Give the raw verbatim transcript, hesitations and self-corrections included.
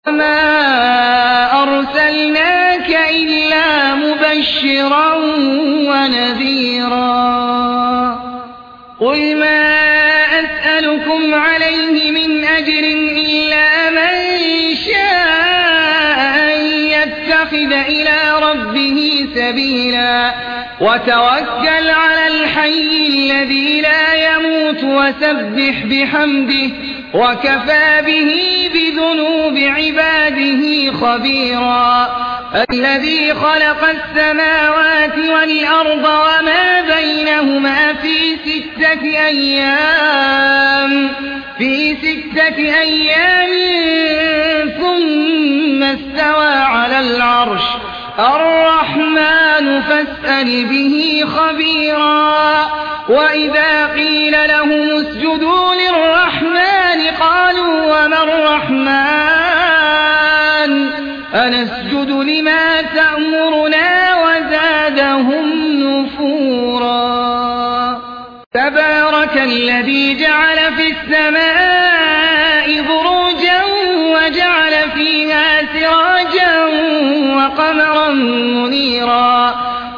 وما أرسلناك إلا مبشرا ونذيرا قل ما أسألكم عليه من أجر إلا من شاء أن يتخذ إلى ربه سبيلا وتوكل على الحي الذي لا يموت وسبح بحمده وكفى به بذنوب عباده خبيرا الذي خلق السماوات والأرض وما بينهما في ستة أيام في ستة أيام ثم استوى على العرش الرحمن فاسأل به خبيرا وإذا قيل لهم اسجدوا للرحمن قالوا وما الرحمن أنسجد لما تأمرنا وزادهم نفورا تبارك الذي جعل في السماء بروجا وجعل فيها سراجا وقمرا منيرا